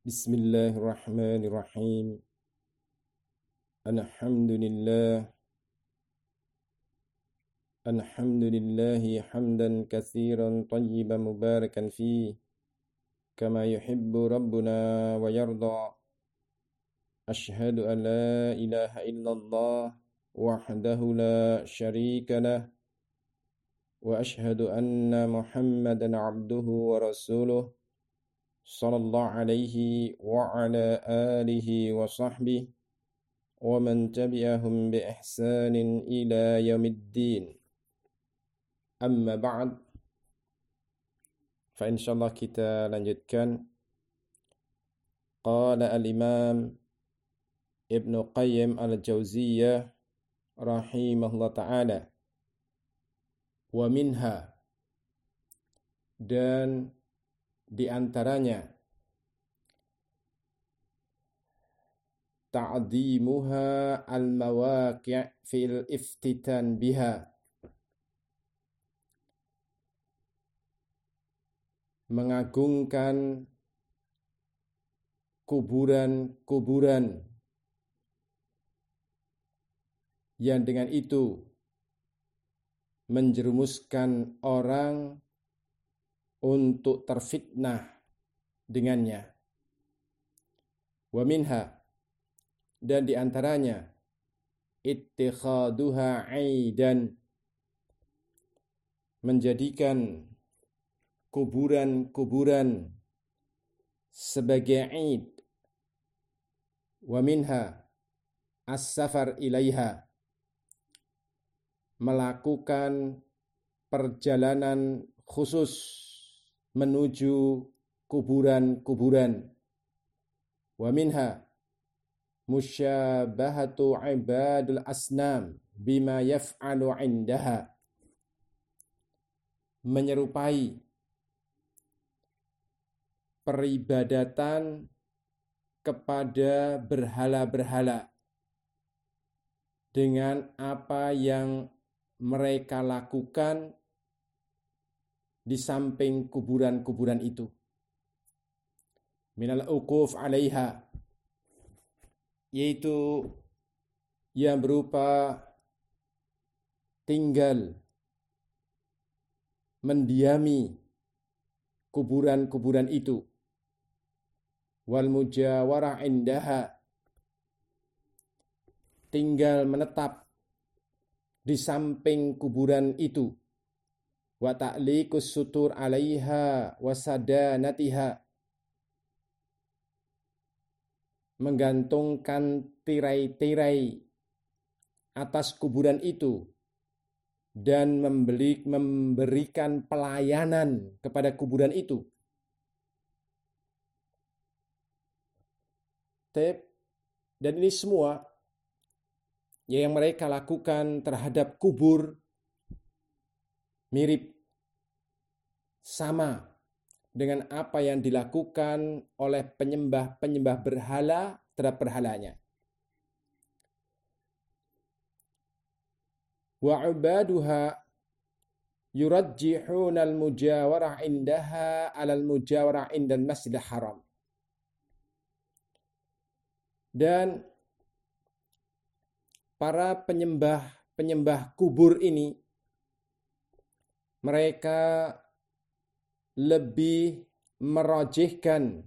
Bismillahirrahmanirrahim. Alhamdulillah. Alhamdulillahi hamdan katsiran tayyiban mubarakan fi kama yuhibbu rabbuna wa yarda. Ashhadu an la ilaha illallah wahdahu la syarika lah wa ashhadu anna Muhammadan abduhu wa rasuluh sallallahu alaihi wa ala alihi wa sahbihi wa man tabi'ahum bi ihsanin ila yaumiddin. Amma ba'd. Fa insyaallah kita lanjutkan. Qala al-Imam Ibnu Qayyim al-Jauziyah rahimahullah ta'ala, wa minha, dan di antaranya, ta'dhimuha al-mawaqi' fil iftitan biha, mengagungkan kuburan-kuburan yang dengan itu menjerumuskan orang untuk terfitnah dengannya. Wa minha, dan di antaranya, ittikhaduha 'aidan, menjadikan kuburan-kuburan sebagai 'aid. Wa minha as-safar ilaiha, melakukan perjalanan khusus menuju kuburan-kuburan. Wa minha musyabahatu ibadul asnam bima yaf'alu 'indaha, menyerupai peribadatan kepada berhala-berhala dengan apa yang mereka lakukan di samping kuburan-kuburan itu. Minal uquf 'alaiha, yaitu yang berupa tinggal mendiami kuburan-kuburan itu. Wal mujawarah indaha, tinggal menetap di samping kuburan itu. Wa ta'liqus sutur 'alaiha wa sadanatiha, menggantungkan tirai-tirai atas kuburan itu dan memberikan pelayanan kepada kuburan itu. Dan ini semua yang mereka lakukan terhadap kubur mirip sama dengan apa yang dilakukan oleh penyembah-penyembah berhala terhadap berhalanya. Wa ibaduha yurajjihuna al-mujawarah indaha 'ala al-mujawarah indal Masjidil Haram. Dan para penyembah kubur ini, mereka lebih merojihkan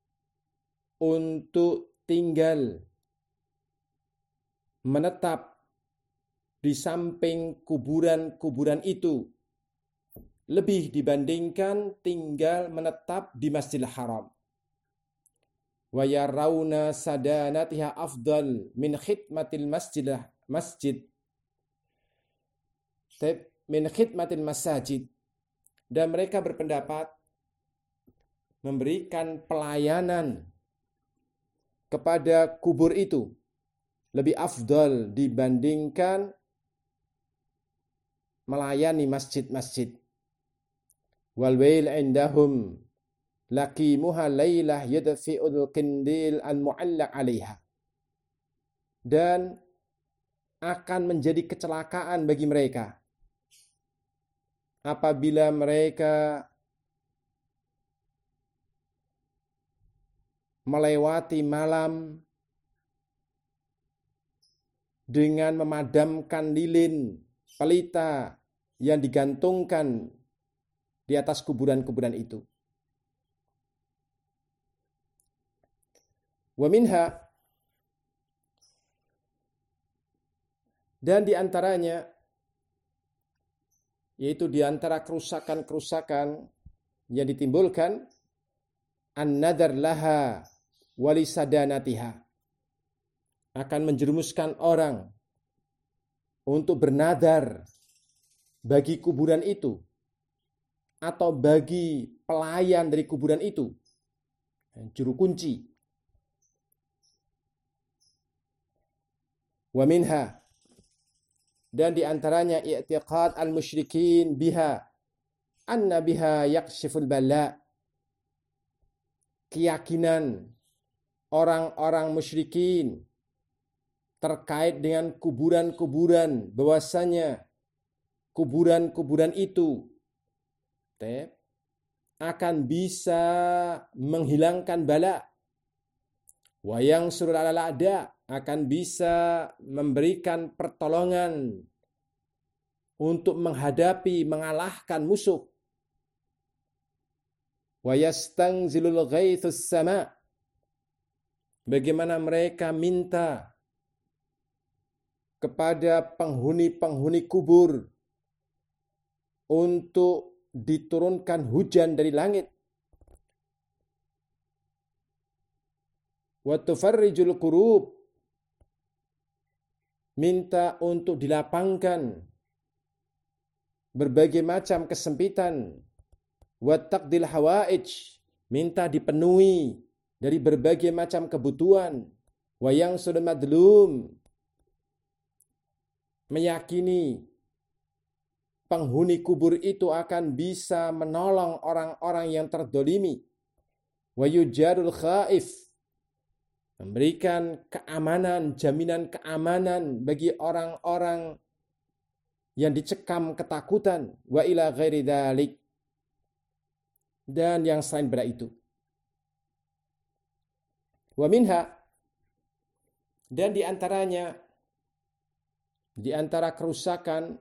untuk tinggal menetap di samping kuburan-kuburan itu lebih dibandingkan tinggal menetap di Masjidil Haram. Wa yarawna sadanatiha afdal min khidmatil masjid min khidmatil masajid, dan mereka berpendapat memberikan pelayanan kepada kubur itu lebih afdal dibandingkan melayani masjid-masjid. Wal wail indahum laqimuha lailah yadfi'ul qindil al-mu'allaq 'alaiha, dan akan menjadi kecelakaan bagi mereka apabila mereka melewati malam dengan memadamkan lilin pelita yang digantungkan di atas kuburan-kuburan itu. Wa minha, dan di antaranya, yaitu di antara kerusakan-kerusakan yang ditimbulkan, an-nadhar laha walisadanatiha, akan menjerumuskan orang untuk bernadar bagi kuburan itu atau bagi pelayan dari kuburan itu, juru kunci. Wa minha, dan di antaranya i'tiqad al-musyrikin biha anna biha yakshiful bala, keyakinan orang-orang musyrikin terkait dengan kuburan-kuburan, bahwasanya kuburan-kuburan itu akan bisa menghilangkan bala, wa yang surul ala ada, akan bisa memberikan pertolongan untuk menghadapi, mengalahkan musuh. Wa yastangzilul ghaithus sama, bagaimana mereka minta kepada penghuni-penghuni kubur untuk diturunkan hujan dari langit. Wa tufarrijul qurub, minta untuk dilapangkan berbagai macam kesempitan. Wa taqdil hawaij, minta dipenuhi dari berbagai macam kebutuhan. Wa yang sudah madlum, meyakini penghuni kubur itu akan bisa menolong orang-orang yang terdolimi. Wa yujarul khaif, memberikan keamanan, jaminan keamanan bagi orang-orang yang dicekam ketakutan. Wa ila ghairi dzalik, dan yang selain pada itu. Wa minha, dan di antaranya, di antara kerusakan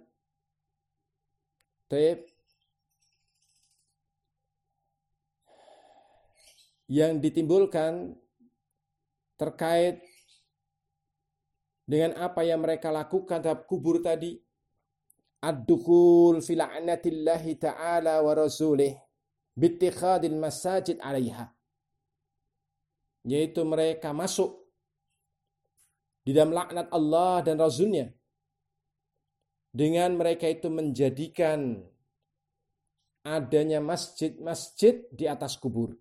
yang ditimbulkan terkait dengan apa yang mereka lakukan terhadap kubur tadi, ad-dukhul fi la'natillahi ta'ala wa rasulih bittikhadil masajid 'alaiha, yaitu mereka masuk di dalam laknat Allah dan Rasulnya dengan mereka itu menjadikan adanya masjid-masjid di atas kubur.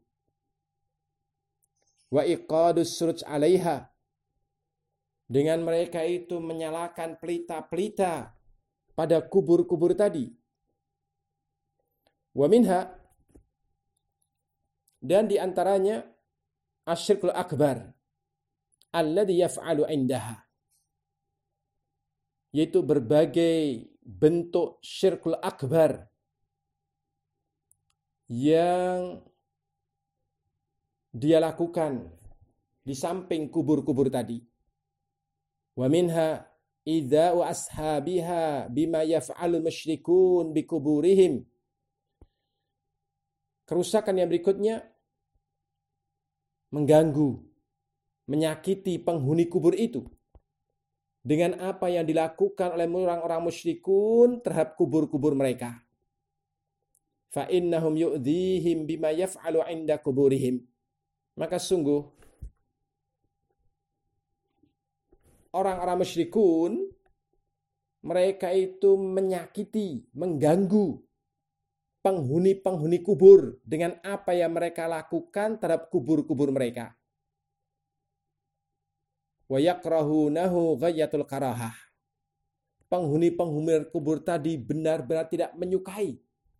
Wa iqadus suruj 'alaiha, dengan mereka itu menyalakan pelita-pelita pada kubur-kubur tadi. Wa minha, dan di antaranya asyirkul akbar alladhi yaf'alu indaha, yaitu berbagai bentuk syirkul akbar yang dia lakukan di samping kubur-kubur tadi. Wa minha idza'u ashabiha bima yaf'alu musyrikun bikuburihim, kerusakan yang berikutnya mengganggu, menyakiti penghuni kubur itu dengan apa yang dilakukan oleh orang-orang musyrikun terhadap kubur-kubur mereka. Fa innahum yu'dhihim bima yaf'alu 'inda kuburihim, maka sungguh orang-orang musyrikun mereka itu menyakiti, mengganggu penghuni-penghuni kubur dengan apa yang mereka lakukan terhadap kubur-kubur mereka. Wa yakrahunahu ghayatul karahah, penghuni-penghuni kubur tadi benar-benar tidak menyukai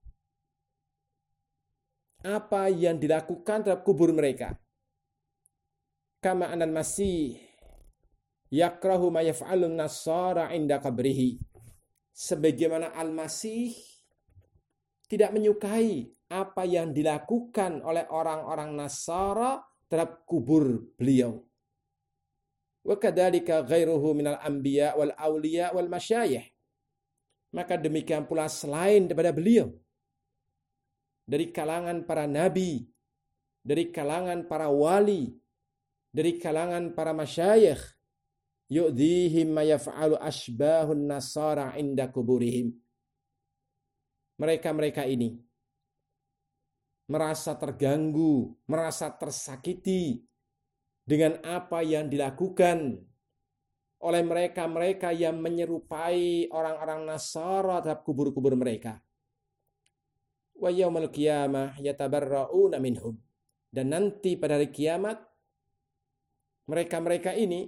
apa yang dilakukan terhadap kubur mereka. Kama anal masih yakrahu ma yaf'alun nasara inda qabrihi, sebagaimana Al-Masih tidak menyukai apa yang dilakukan oleh orang-orang Nasara terhadap kubur beliau. Wa kadzalika ghairuhu minal anbiya wal auliya wal masyayikh. Maka demikian pula selain daripada beliau, dari kalangan para nabi, dari kalangan para wali, dari kalangan para masyayikh, yu'dhihim ma yaf'alu asbahun nasara inda kuburihim. Mereka-mereka ini merasa terganggu, merasa tersakiti dengan apa yang dilakukan oleh mereka-mereka yang menyerupai orang-orang Nasara terhadap kubur-kubur mereka. Wa yaumil qiyamah yatabarra'una minhum. Dan nanti pada hari kiamat, mereka-mereka ini,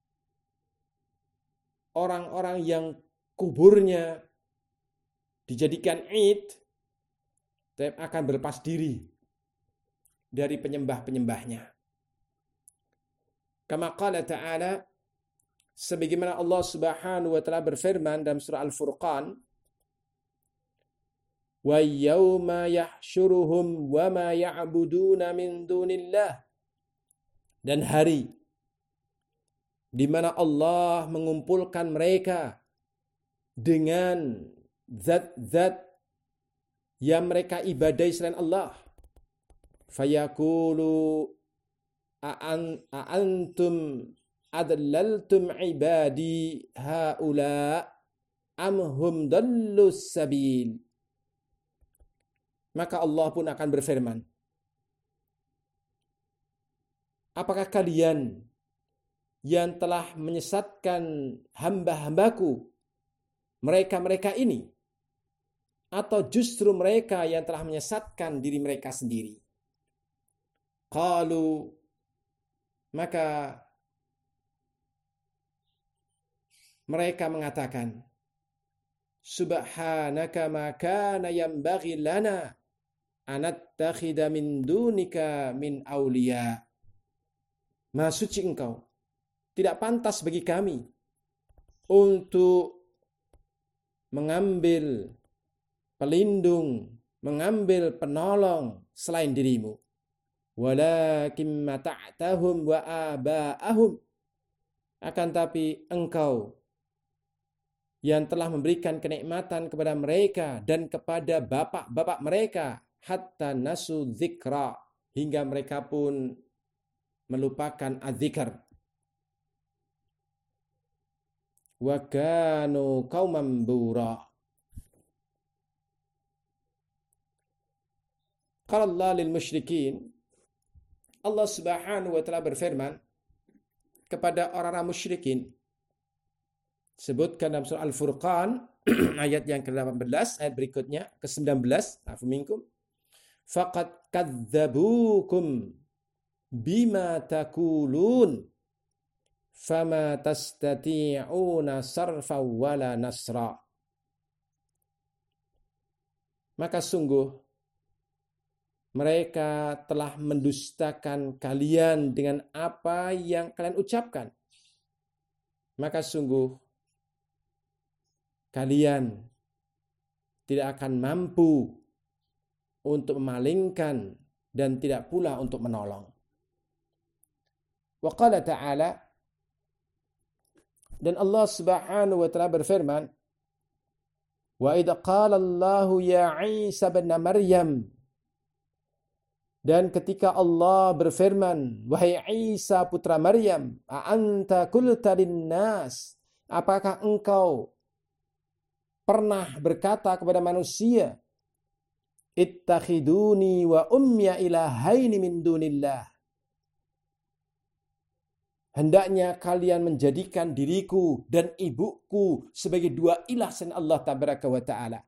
orang-orang yang kuburnya dijadikan id, akan berlepas diri dari penyembah-penyembahnya. Kama qala ta'ala, sebagaimana Allah Subhanahu wa taala berfirman dalam surah Al-Furqan, wa yauma yahsyuruhum wa ma ya'buduna min dunillah, dan hari di mana Allah mengumpulkan mereka dengan zat-zat yang mereka ibadai selain Allah. Fayaqulu a'antum adlaltum ibadi haula am hum dallus sabil. Maka Allah pun akan berfirman, apakah kalian yang telah menyesatkan hamba-hambaku, mereka-mereka ini, atau justru mereka yang telah menyesatkan diri mereka sendiri? Qalu, maka mereka mengatakan, subhanaka ma kana yanbaghi lana anattakhidha min dunika min awliya. Maha suci engkau, tidak pantas bagi kami untuk mengambil pelindung, mengambil penolong selain dirimu. Walakin mata'tahum wa aba'ahum. Akan tapi engkau yang telah memberikan kenikmatan kepada mereka dan kepada bapak-bapak mereka, hatta nasu dzikra, hingga mereka pun melupakan adzikr. Wa kanu qauman bura. Qala Allah lil musyrikin, Allah Subhanahu wa taala berfirman kepada orang-orang musyrikin, sebutkan dalam surah Al-Furqan ayat yang ke-18, ayat berikutnya ke-19, afu minkum, faqad kadzdzabukum bima taqulun fama tastati'una sarfa wala nasra. Maka sungguh mereka telah mendustakan kalian dengan apa yang kalian ucapkan. Maka sungguh kalian tidak akan mampu untuk memalingkan dan tidak pula untuk menolong. Wa qala ta'ala, dan Allah Subhanahu wa taala berfirman, wa idza qala Allahu ya Isa ibn Maryam, dan ketika Allah berfirman, wahai Isa putra Maryam, a anta qulta linnas, apakah engkau pernah berkata kepada manusia, ittakhiduni wa ummiya ilahaini min dunillah, hendaknya kalian menjadikan diriku dan ibuku sebagai dua ilah selain Allah tabaraka wa ta'ala.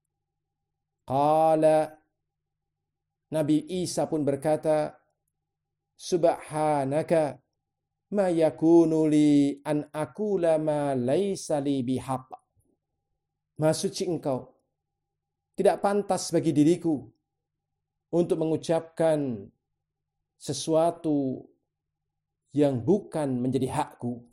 Qala, Nabi Isa pun berkata, subhanaka ma yakunu li an aqula ma laisa li bihaq. Maha suci engkau, tidak pantas bagi diriku untuk mengucapkan sesuatu yang bukan menjadi hakku.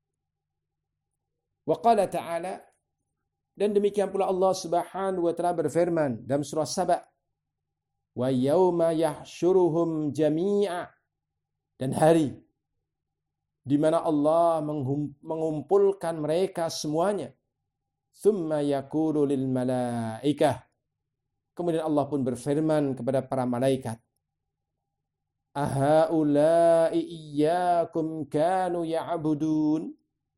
Wa qala ta'ala, dan demikian pula Allah Subhanahu wa taala berfirman dalam surah Saba, wa yauma yahsyuruhum jami'a, dan hari di mana Allah mengumpulkan mereka semuanya. Tsumma yaqulu lil malaikah. Kemudian Allah pun berfirman kepada para malaikat, ahaula'i iyyakum kanu ya'budun.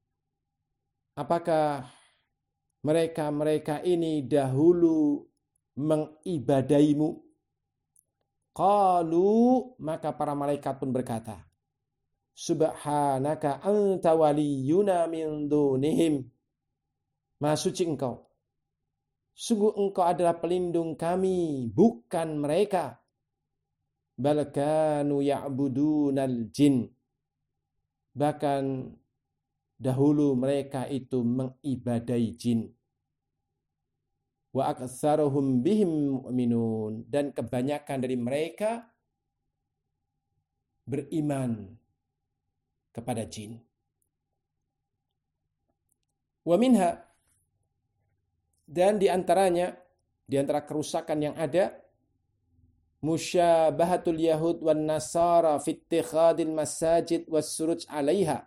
Apakah mereka ini dahulu mengibadaimu? Qalu, maka para malaikat pun berkata, subhanaka anta waliyuna min dunihim. Maha suci engkau. Sungguh engkau adalah pelindung kami, bukan mereka. Bal kanu ya'budunal jin. Bahkan dahulu mereka itu mengibadai jin. Wa aktsaruhum bihim mu'minun. Dan kebanyakan dari mereka beriman kepada jin. Wa minha, dan di antaranya, di antara kerusakan yang ada, musyabahatul yahud wan nasara fi ittikhadil masajid was suruj 'alaiha.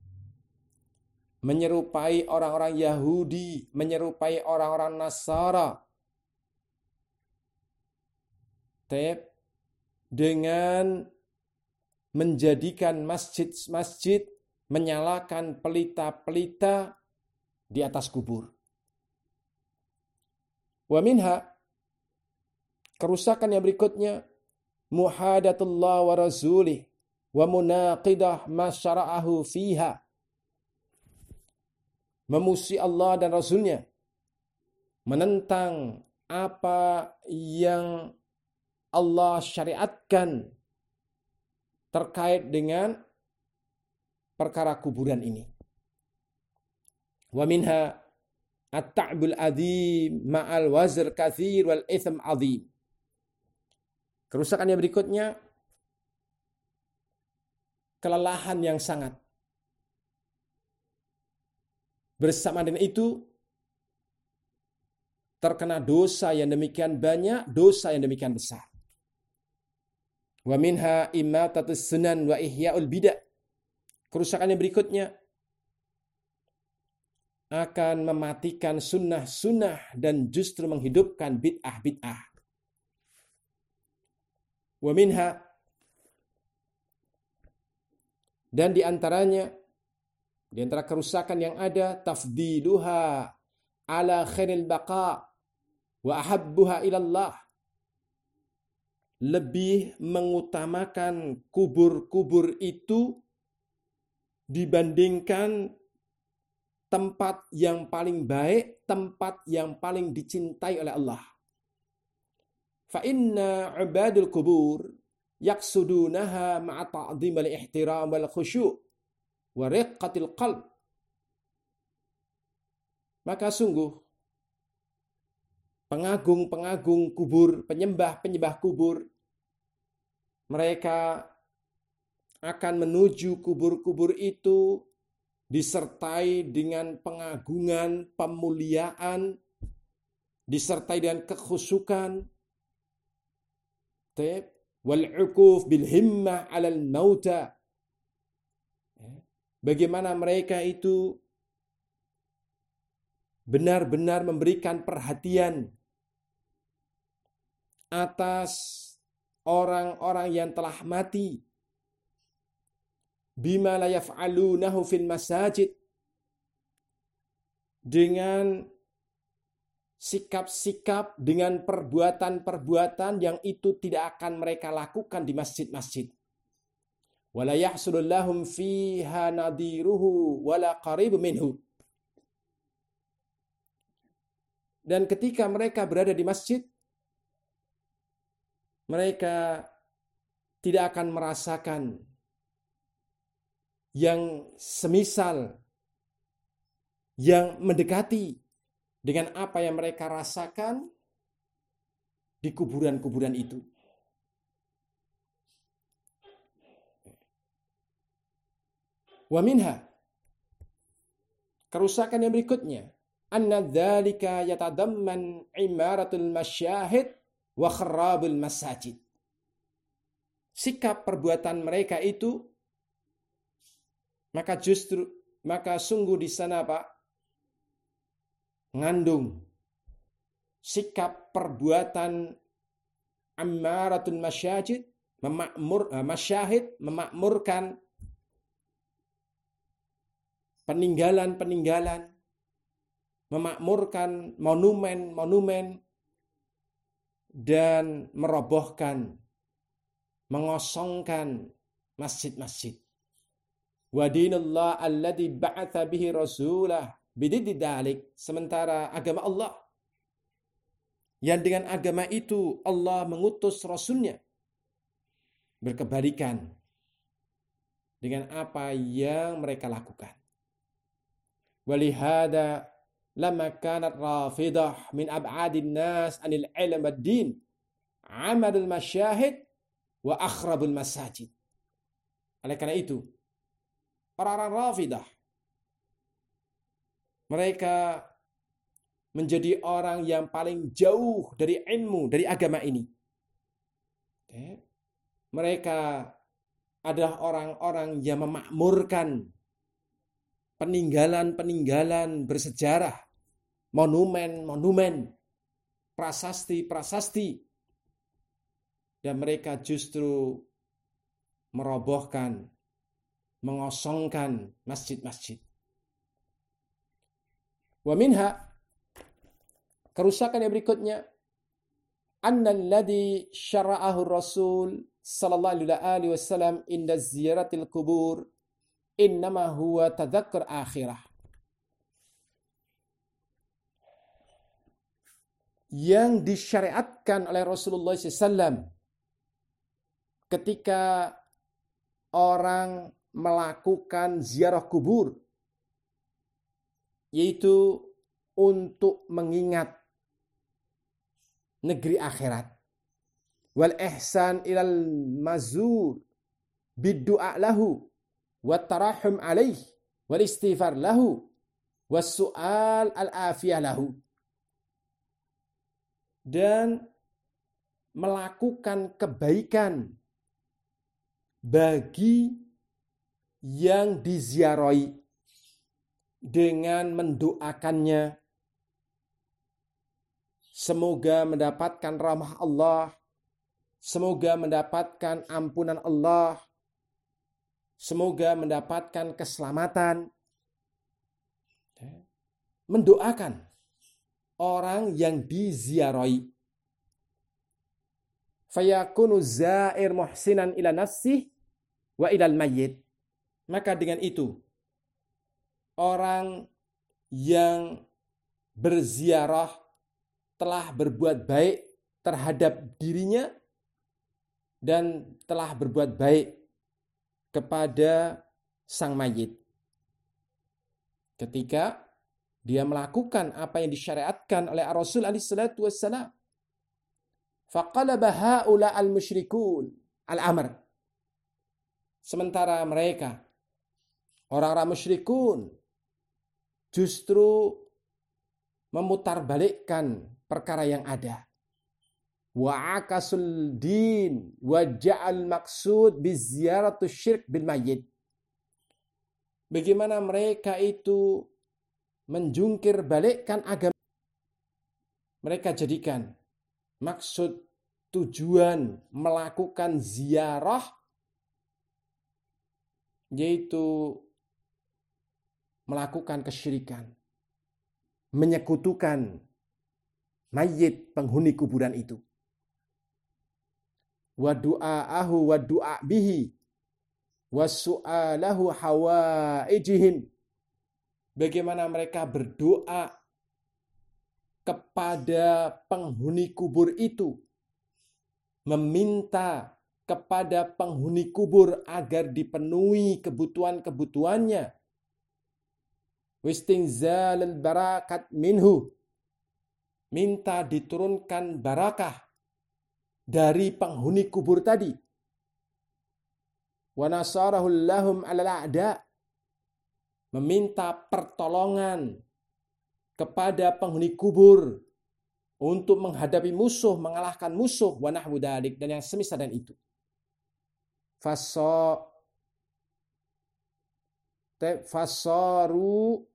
Menyerupai orang-orang Yahudi, menyerupai orang-orang Nasara dengan menjadikan masjid-masjid, menyalakan pelita-pelita di atas kubur. Wa minha, kerusakan yang berikutnya, muhadatullah wa rasulih wa munaqidah ma syara'ahu fiha. Memusuhi Allah dan Rasulnya, menentang apa yang Allah syariatkan terkait dengan perkara kuburan ini. Wa minha at-ta'bul adzim ma'al wazr katsir wal itsm adzim. Kerusakan yang berikutnya, kelelahan yang sangat. Bersama dengan itu, terkena dosa yang demikian banyak, dosa yang demikian besar. Wa minha imatatus sunan wa ihya'ul bidah. Kerusakan yang berikutnya akan mematikan sunnah-sunnah dan justru menghidupkan bid'ah-bid'ah. Wa minha, dan di antaranya, di antara kerusakan yang ada, tafdiluha ala khairil baqa wa ahabbuha ilallah. Lebih mengutamakan kubur-kubur itu dibandingkan tempat yang paling baik, tempat yang paling dicintai oleh Allah. Fa inna ibadul kubur yaqsudunaha ma'a ta'dhimil ihtiram wal khusyu' wa riqqatil qalb. Maka sungguh pengagung-pengagung kubur, penyembah-penyembah kubur, mereka akan menuju kubur-kubur itu disertai dengan pengagungan, pemuliaan, disertai dengan kekhusyukan, wal 'ukuf bil himmah 'alal mauta. Bagaimana mereka itu benar-benar memberikan perhatian atas orang-orang yang telah mati. Bima la yaf'alunahu fil masajid. Dengan sikap-sikap, dengan perbuatan-perbuatan yang itu tidak akan mereka lakukan di masjid-masjid. Wala yahsulul lahum fiha nadiruhu wala qarib minhu. Dan ketika mereka berada di masjid, mereka tidak akan merasakan yang semisal, yang mendekati dengan apa yang mereka rasakan di kuburan-kuburan itu. Wa minha, kerusakan yang berikutnya, anna dzalika yatadamman imaratul masyahid wa kharabul masajid. sikap perbuatan mereka itu, maka sungguh di sana Pak, mengandung sikap perbuatan ammaratul masyajid, memakmurkan peninggalan-peninggalan, memakmurkan monumen-monumen, dan merobohkan, mengosongkan masjid-masjid. Wa dinullah alladzi ba'atha bihi rasulah bididdalik, sementara agama Allah yang dengan agama itu Allah mengutus Rasulnya berkebalikan dengan apa yang mereka lakukan. Walihada lama kanat rafidah min ab'adin nas anil ilm ad-din amadul masyahid wa akhrabul masajid. Oleh karena itu, orang-orang rafidah mereka menjadi orang yang paling jauh dari ilmu, dari agama ini. Mereka adalah orang-orang yang memakmurkan peninggalan-peninggalan bersejarah, monumen-monumen, prasasti-prasasti, dan mereka justru merobohkan, mengosongkan masjid-masjid. Wa minha, kerusakan yang berikutnya, annalladzi syara'ahu Rasul sallallahu alaihi wasallam inda ziyaratil kubur innama huwa tadzakkar akhirah. Yang disyariatkan oleh Rasulullah SAW ketika orang melakukan ziarah kubur, yaitu untuk mengingat negeri akhirat. Wal ihsan ilal mazur biddu'a lahu wat tarahum alaih wal istighfar lahu was su'al al afiyah lahu. Dan melakukan kebaikan bagi yang diziarahi dengan mendoakannya semoga mendapatkan rahmah Allah, semoga mendapatkan ampunan Allah, semoga mendapatkan keselamatan. Mendoakan orang yang diziarahi. Fayakunu zair muhsinan ila nafsih wa ilal mayyit. Maka dengan itu, orang yang berziarah telah berbuat baik terhadap dirinya dan telah berbuat baik kepada sang mayit. Ketika dia melakukan apa yang disyariatkan oleh Rasul alaihi salatu wassalam. Faqalaba haula al-musyrikun al-amr. Sementara mereka, orang-orang musyrikun, justru memutarbalikkan perkara yang ada. Wa akasul din wa ja'al maqsud biziyaratus syirk bil mayyit. Bagaimana mereka itu menjungkir balikkan agama. Mereka jadikan maksud tujuan melakukan ziarah yaitu melakukan kesyirikan, menyekutukan mayit penghuni kuburan itu. Wa du'aahu wa du'a bihi wa su'alahu hawaijihim. Bagaimana mereka berdoa kepada penghuni kubur itu, meminta kepada penghuni kubur agar dipenuhi kebutuhan-kebutuhannya, wastinzalul barakat minhu, minta diturunkan barakah dari penghuni kubur tadi, wa nasarahul lahum alal a'da, meminta pertolongan kepada penghuni kubur untuk menghadapi musuh, mengalahkan musuh, wa nahwu dzalik, dan yang semisal dan itu. fasaru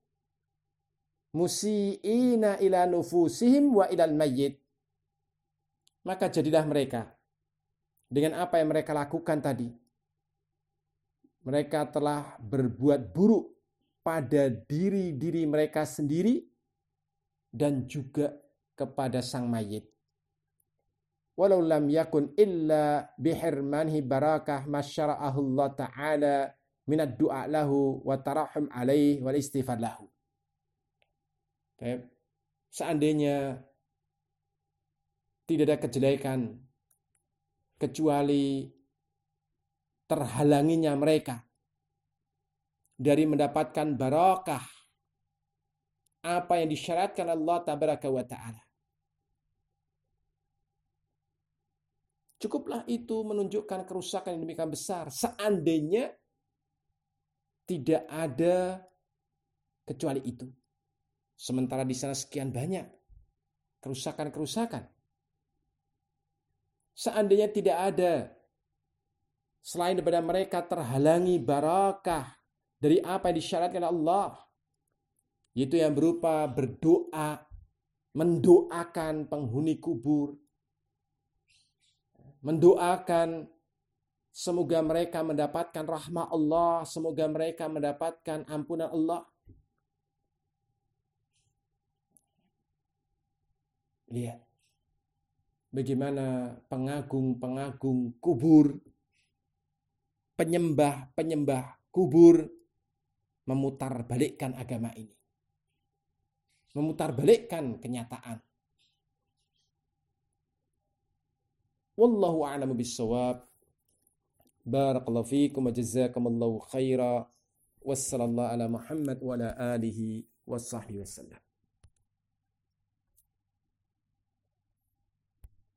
musiina ila nufusihim wa ilal mayyit. Maka jadilah mereka dengan apa yang mereka lakukan tadi. Mereka telah berbuat buruk pada diri-diri mereka sendiri dan juga kepada sang mayit. Walau lam yakun illa bihirmanhi barakah masyara'ahu Allah Ta'ala minad du'a lahu wa tarahum alaih wal istighfar lahu. Seandainya tidak ada kejelekan kecuali terhalanginya mereka dari mendapatkan barakah apa yang disyaratkan Allah Tabaraka wa Ta'ala. Cukuplah itu menunjukkan kerusakan yang demikian besar. Seandainya tidak ada kecuali itu. Sementara di sana sekian banyak kerusakan-kerusakan. Seandainya tidak ada selain daripada mereka terhalangi barakah dari apa yang disyaratkan Allah, yaitu yang berupa berdoa, mendoakan penghuni kubur, mendoakan semoga mereka mendapatkan rahmat Allah, semoga mereka mendapatkan ampunan Allah. Lihat bagaimana pengagung-pengagung kubur, penyembah-penyembah kubur memutarbalikkan agama ini. Memutarbalikkan kenyataan. Wallahu a'lamu bis-shawab. Barakallahu fiikum wa jazakumullahu khaira. Wassallallahu ala Muhammad wa ala alihi wa sahbihi wasallam.